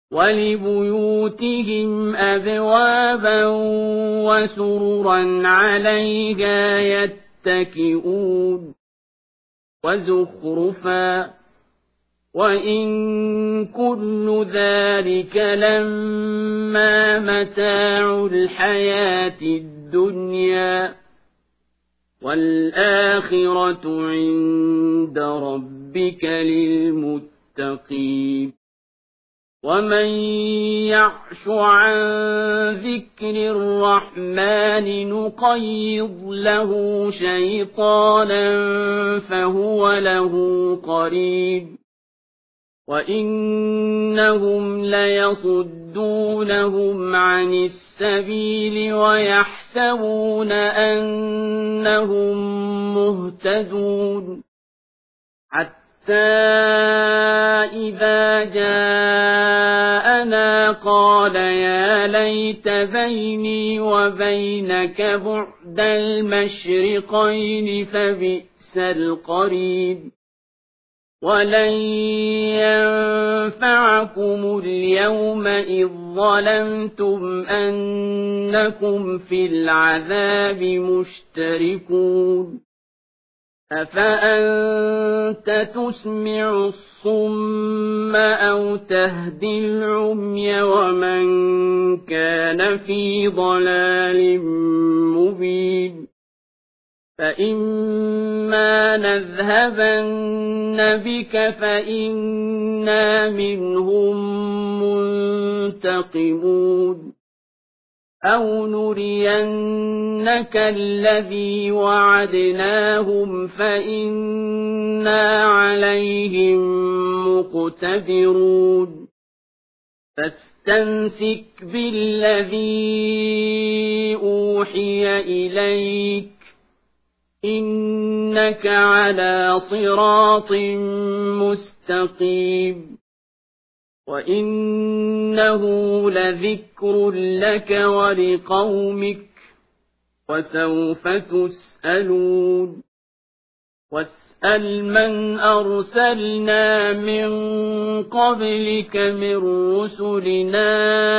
وَلِبُيُوتِهِمْ أَبْوَابًا وَسُرُرًا عَلَيْهَا يَتَّكِئُونَ وَزُخْرُفًا ۚ وَإِن كُلُّ ذَٰلِكَ لَمَّا مَتَاعُ الْحَيَاةِ الدُّنْيَا ۖ وَالْآخِرَةُ عِندَ رَبِّكَ لِلْمُتَّقِينَ وَمَن يَعْشُ عَن ذِكْرِ الرَّحْمَٰنِ نُقَيِّضْ لَهُ شَيْطَانًا فَهُوَ لَهُ قَرِينٌ وَإِنَّهُمْ لَيَصُدُّونَهُمْ عَنِ السَّبِيلِ وَيَحْسَبُونَ أَنَّهُم مُّهْتَدُونَ حَتَّىٰ إِذَا جَاءَنَا قَالَ يَا لَيْتَ بَيْنِي وَبَيْنَكَ بُعْدَ الْمَشْرِقَيْنِ فَبِئْسَ الْقَرِينُ وَلَن يَنفَعَكُمُ الْيَوْمَ إِذ ظَّلَمْتُمْ أَنَّكُمْ فِي الْعَذَابِ مُشْتَرِكُونَ أَفَأَنتَ تُسْمِعُ الصُّمَّ أَوْ تَهْدِي الْعُمْيَ وَمَن كَانَ فِي ضَلَالٍ مُّبِينٍ فَإِمَّا نَذْهَبَنَّ بِكَ فَإِنَّا مِنْهُم مُّنتَقِمُونَ أَوْ نُرِيَنَّكَ الَّذِي وَعَدْنَاهُمْ فَإِنَّا عَلَيْهِم مُّقْتَدِرُونَ فَاسْتَمْسِكْ بِالَّذِي أُوحِيَ إِلَيْكَ ۖ إِنَّكَ عَلَىٰ صِرَاطٍ مُّسْتَقِيمٍ وَإِنَّهُ لَذِكْرٌ لَّكَ وَلِقَوْمِكَ وَسَوْفَ تُسْأَلُونَ وَاسْأَلْ مَنْ أَرْسَلْنَا مِن قَبْلِكَ مِن رُّسُلِنَا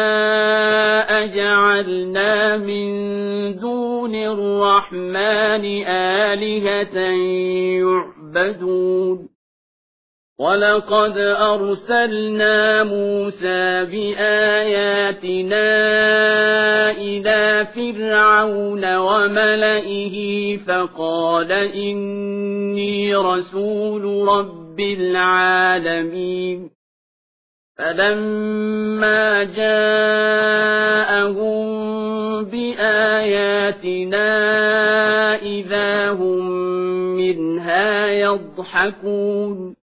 أَجَعَلْنَا مِن دُونِ الرَّحْمَٰنِ آلِهَةً يُعْبَدُونَ وَلَقَدْ أَرْسَلْنَا مُوسَىٰ بِآيَاتِنَا إِلَىٰ فِرْعَوْنَ وَمَلَئِهِ فَقَالَ إِنِّي رَسُولُ رَبِّ الْعَالَمِينَ فَلَمَّا جَاءَهُم بِآيَاتِنَا إِذَا هُم مِّنْهَا يَضْحَكُونَ